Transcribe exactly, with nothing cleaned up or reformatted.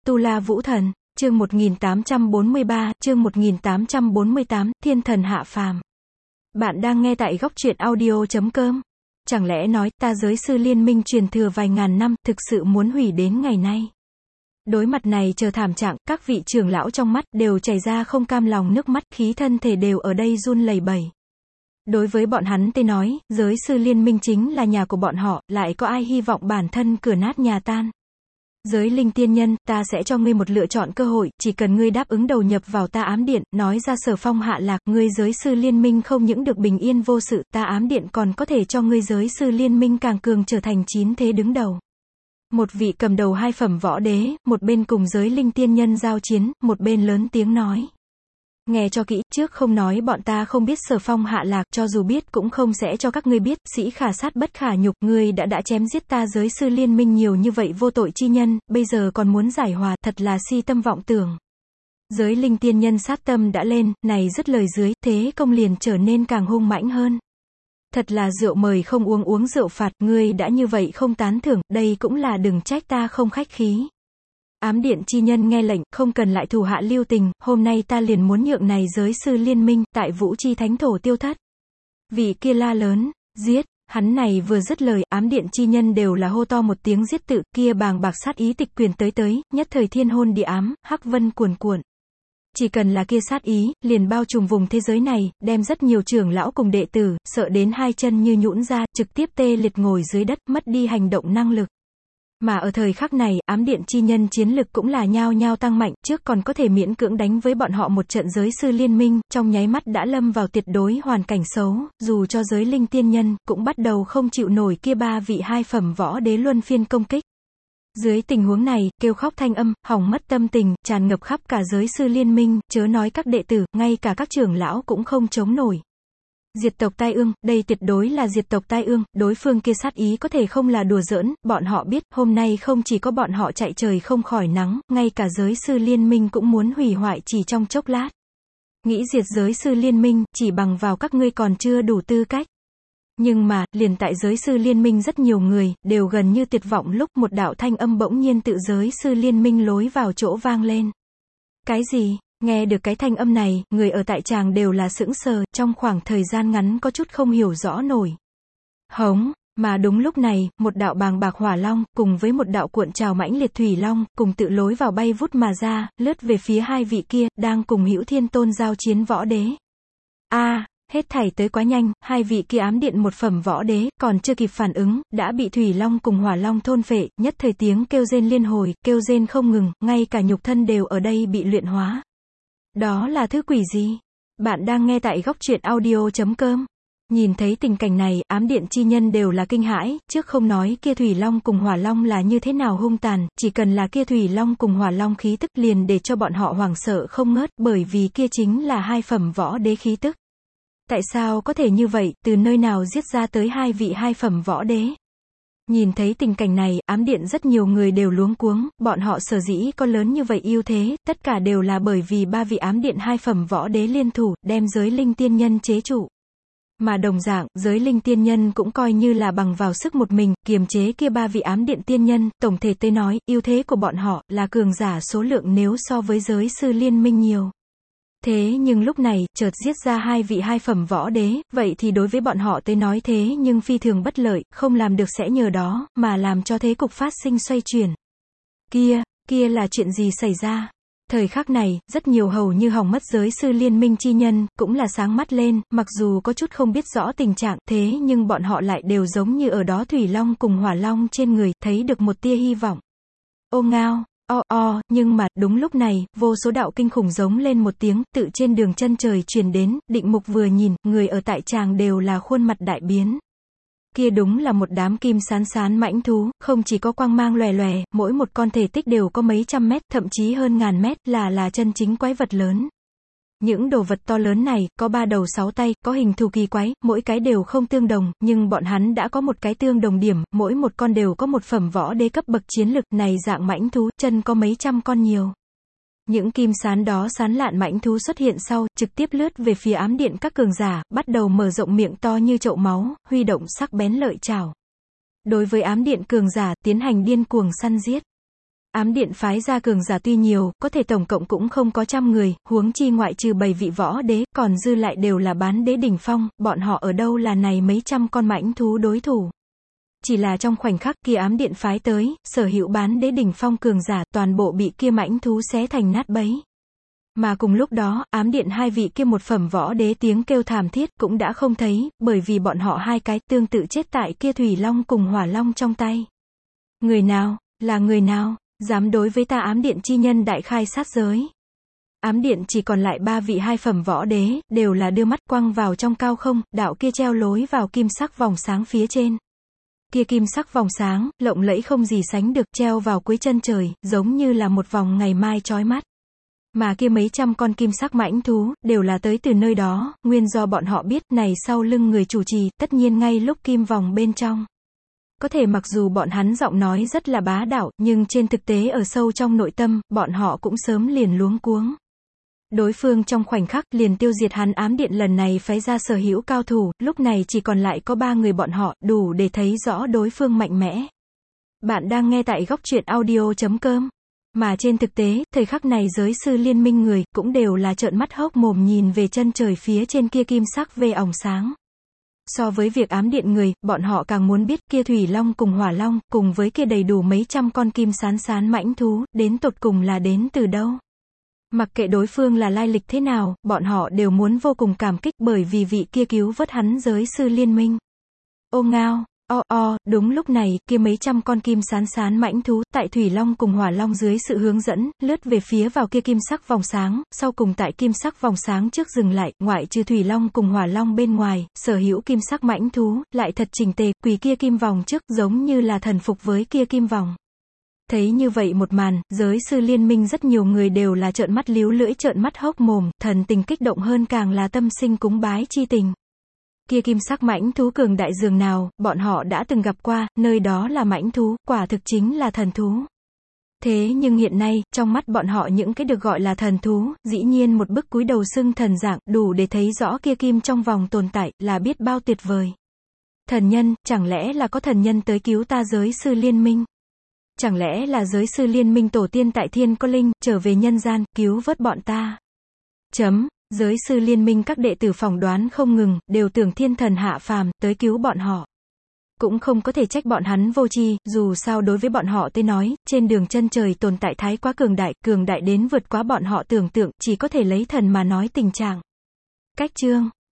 Tu La Vũ Thần, chương một nghìn tám trăm bốn mươi ba, chương một nghìn tám trăm bốn mươi tám, Thiên Thần hạ phàm. Bạn đang nghe tại góc truyện audio chấm com. Chẳng lẽ nói, ta giới sư liên minh truyền thừa vài ngàn năm, thực sự muốn hủy đến ngày nay. Đối mặt này chờ thảm trạng, các vị trưởng lão trong mắt, đều chảy ra không cam lòng nước mắt, khí thân thể đều ở đây run lẩy bẩy. Đối với bọn hắn tê nói, giới sư liên minh chính là nhà của bọn họ, lại có ai hy vọng bản thân cửa nát nhà tan. Giới linh tiên nhân, ta sẽ cho ngươi một lựa chọn cơ hội, chỉ cần ngươi đáp ứng đầu nhập vào ta ám điện, nói ra Sở Phong hạ lạc, ngươi giới sư liên minh không những được bình yên vô sự, ta ám điện còn có thể cho ngươi giới sư liên minh càng cường trở thành chín thế đứng đầu. Một vị cầm đầu hai phẩm võ đế, một bên cùng giới linh tiên nhân giao chiến, một bên lớn tiếng nói. Nghe cho kỹ, trước không nói bọn ta không biết Sở Phong hạ lạc, cho dù biết cũng không sẽ cho các ngươi biết, sĩ khả sát bất khả nhục, ngươi đã đã chém giết ta giới sư liên minh nhiều như vậy vô tội chi nhân, bây giờ còn muốn giải hòa, thật là si tâm vọng tưởng. Giới linh tiên nhân sát tâm đã lên, này dứt lời dưới, thế công liền trở nên càng hung mãnh hơn. Thật là rượu mời không uống uống rượu phạt, ngươi đã như vậy không tán thưởng, đây cũng là đừng trách ta không khách khí. Ám điện chi nhân nghe lệnh, không cần lại thủ hạ lưu tình, hôm nay ta liền muốn nhượng này giới sư liên minh, tại vũ chi thánh thổ tiêu thất. Vị kia la lớn, giết, hắn này vừa dứt lời, ám điện chi nhân đều là hô to một tiếng giết tự, kia bàng bạc sát ý tịch quyền tới tới, nhất thời thiên hôn địa ám, hắc vân cuồn cuộn. Chỉ cần là kia sát ý, liền bao trùm vùng thế giới này, đem rất nhiều trưởng lão cùng đệ tử, sợ đến hai chân như nhũn ra, trực tiếp tê liệt ngồi dưới đất, mất đi hành động năng lực. Mà ở thời khắc này, ám điện chi nhân chiến lực cũng là nhao nhao tăng mạnh, trước còn có thể miễn cưỡng đánh với bọn họ một trận giới sư liên minh, trong nháy mắt đã lâm vào tuyệt đối hoàn cảnh xấu, dù cho giới linh tiên nhân, cũng bắt đầu không chịu nổi kia ba vị hai phẩm võ đế luân phiên công kích. Dưới tình huống này, kêu khóc thanh âm, hỏng mất tâm tình, tràn ngập khắp cả giới sư liên minh, chớ nói các đệ tử, ngay cả các trưởng lão cũng không chống nổi. Diệt tộc tai ương, đây tuyệt đối là diệt tộc tai ương, đối phương kia sát ý có thể không là đùa giỡn, bọn họ biết, hôm nay không chỉ có bọn họ chạy trời không khỏi nắng, ngay cả giới sư liên minh cũng muốn hủy hoại chỉ trong chốc lát. Nghĩ diệt giới sư liên minh, chỉ bằng vào các ngươi còn chưa đủ tư cách. Nhưng mà, liền tại giới sư liên minh rất nhiều người, đều gần như tuyệt vọng lúc một đạo thanh âm bỗng nhiên tự giới sư liên minh lối vào chỗ vang lên. Cái gì? Nghe được cái thanh âm này, người ở tại tràng đều là sững sờ, trong khoảng thời gian ngắn có chút không hiểu rõ nổi. Hống, mà đúng lúc này, một đạo bàng bạc hỏa long, cùng với một đạo cuộn trào mãnh liệt thủy long, cùng tự lối vào bay vút mà ra, lướt về phía hai vị kia, đang cùng Hữu Thiên Tôn giao chiến võ đế. A, à, hết thảy tới quá nhanh, hai vị kia ám điện một phẩm võ đế, còn chưa kịp phản ứng, đã bị thủy long cùng hỏa long thôn phệ, nhất thời tiếng kêu rên liên hồi, kêu rên không ngừng, ngay cả nhục thân đều ở đây bị luyện hóa. Đó là thứ quỷ gì? Bạn đang nghe tại góc truyện audio chấm com. Nhìn thấy tình cảnh này, ám điện chi nhân đều là kinh hãi, trước không nói kia thủy long cùng hỏa long là như thế nào hung tàn, chỉ cần là kia thủy long cùng hỏa long khí tức liền để cho bọn họ hoảng sợ không ngớt, bởi vì kia chính là hai phẩm võ đế khí tức. Tại sao có thể như vậy, từ nơi nào giết ra tới hai vị hai phẩm võ đế? Nhìn thấy tình cảnh này, ám điện rất nhiều người đều luống cuống, bọn họ sở dĩ có lớn như vậy ưu thế, tất cả đều là bởi vì ba vị ám điện hai phẩm võ đế liên thủ, đem giới linh tiên nhân chế trụ. Mà đồng dạng, giới linh tiên nhân cũng coi như là bằng vào sức một mình, kiềm chế kia ba vị ám điện tiên nhân, tổng thể tới nói, ưu thế của bọn họ, là cường giả số lượng nếu so với giới sư liên minh nhiều. Thế nhưng lúc này, chợt giết ra hai vị hai phẩm võ đế, vậy thì đối với bọn họ tới nói thế nhưng phi thường bất lợi, không làm được sẽ nhờ đó, mà làm cho thế cục phát sinh xoay chuyển. Kia, kia là chuyện gì xảy ra? Thời khắc này, rất nhiều hầu như hỏng mất giới sư liên minh chi nhân, cũng là sáng mắt lên, mặc dù có chút không biết rõ tình trạng, thế nhưng bọn họ lại đều giống như ở đó thủy long cùng hỏa long trên người, thấy được một tia hy vọng. Ô ngao! O o, nhưng mà, đúng lúc này, vô số đạo kinh khủng giống lên một tiếng, tự trên đường chân trời truyền đến, định mục vừa nhìn, người ở tại tràng đều là khuôn mặt đại biến. Kia đúng là một đám kim sán sán mãnh thú, không chỉ có quang mang lòe lòe, mỗi một con thể tích đều có mấy trăm mét, thậm chí hơn ngàn mét, là là chân chính quái vật lớn. Những đồ vật to lớn này, có ba đầu sáu tay, có hình thù kỳ quái, mỗi cái đều không tương đồng, nhưng bọn hắn đã có một cái tương đồng điểm, mỗi một con đều có một phẩm võ đế cấp bậc chiến lực, này dạng mãnh thú, chân có mấy trăm con nhiều. Những kim sán đó sán lạn mãnh thú xuất hiện sau, trực tiếp lướt về phía ám điện các cường giả, bắt đầu mở rộng miệng to như chậu máu, huy động sắc bén lợi chảo. Đối với ám điện cường giả, tiến hành điên cuồng săn giết. Ám điện phái ra cường giả tuy nhiều, có thể tổng cộng cũng không có trăm người, huống chi ngoại trừ bảy vị võ đế, còn dư lại đều là bán đế đỉnh phong, bọn họ ở đâu là này mấy trăm con mãnh thú đối thủ. Chỉ là trong khoảnh khắc kia ám điện phái tới, sở hữu bán đế đỉnh phong cường giả, toàn bộ bị kia mãnh thú xé thành nát bấy. Mà cùng lúc đó, ám điện hai vị kia một phẩm võ đế tiếng kêu thảm thiết cũng đã không thấy, bởi vì bọn họ hai cái tương tự chết tại kia thủy long cùng hỏa long trong tay. Người nào, là người nào, dám đối với ta ám điện chi nhân đại khai sát giới. Ám điện chỉ còn lại ba vị hai phẩm võ đế, đều là đưa mắt quăng vào trong cao không, đạo kia treo lối vào kim sắc vòng sáng phía trên. Kia kim sắc vòng sáng, lộng lẫy không gì sánh được, treo vào cuối chân trời, giống như là một vòng ngày mai chói mắt. Mà kia mấy trăm con kim sắc mãnh thú, đều là tới từ nơi đó, nguyên do bọn họ biết, này sau lưng người chủ trì, tất nhiên ngay lúc kim vòng bên trong. Có thể mặc dù bọn hắn giọng nói rất là bá đạo, nhưng trên thực tế ở sâu trong nội tâm, bọn họ cũng sớm liền luống cuống. Đối phương trong khoảnh khắc liền tiêu diệt hắn ám điện lần này phái ra sở hữu cao thủ, lúc này chỉ còn lại có ba người bọn họ, đủ để thấy rõ đối phương mạnh mẽ. Bạn đang nghe tại góc truyện audio chấm com. Mà trên thực tế, thời khắc này giới sư liên minh người, cũng đều là trợn mắt hốc mồm nhìn về chân trời phía trên kia kim sắc vê ỏng sáng. So với việc ám điện người, bọn họ càng muốn biết kia thủy long cùng hỏa long, cùng với kia đầy đủ mấy trăm con kim sán sán mãnh thú, đến tột cùng là đến từ đâu. Mặc kệ đối phương là lai lịch thế nào, bọn họ đều muốn vô cùng cảm kích bởi vì vị kia cứu vớt hắn giới sư liên minh. Ô ngao, o o, đúng lúc này, kia mấy trăm con kim sán sán mãnh thú, tại thủy long cùng hỏa long dưới sự hướng dẫn, lướt về phía vào kia kim sắc vòng sáng, sau cùng tại kim sắc vòng sáng trước dừng lại, ngoại trừ thủy long cùng hỏa long bên ngoài, sở hữu kim sắc mãnh thú, lại thật chỉnh tề, quỳ kia kim vòng trước, giống như là thần phục với kia kim vòng. Thấy như vậy một màn, giới sư liên minh rất nhiều người đều là trợn mắt líu lưỡi trợn mắt hốc mồm, thần tình kích động hơn càng là tâm sinh cúng bái chi tình. Kia kim sắc mãnh thú cường đại dường nào, bọn họ đã từng gặp qua, nơi đó là mãnh thú, quả thực chính là thần thú. Thế nhưng hiện nay, trong mắt bọn họ những cái được gọi là thần thú, dĩ nhiên một bức cúi đầu xưng thần dạng, đủ để thấy rõ kia kim trong vòng tồn tại, là biết bao tuyệt vời. Thần nhân, chẳng lẽ là có thần nhân tới cứu ta giới sư liên minh? Chẳng lẽ là giới sư liên minh tổ tiên tại thiên có linh, trở về nhân gian, cứu vớt bọn ta? Chấm. Giới sư liên minh các đệ tử phỏng đoán không ngừng, đều tưởng thiên thần hạ phàm, tới cứu bọn họ. Cũng không có thể trách bọn hắn vô tri, dù sao đối với bọn họ tới nói, trên đường chân trời tồn tại thái quá cường đại, cường đại đến vượt quá bọn họ tưởng tượng, chỉ có thể lấy thần mà nói tình trạng. Cách chương.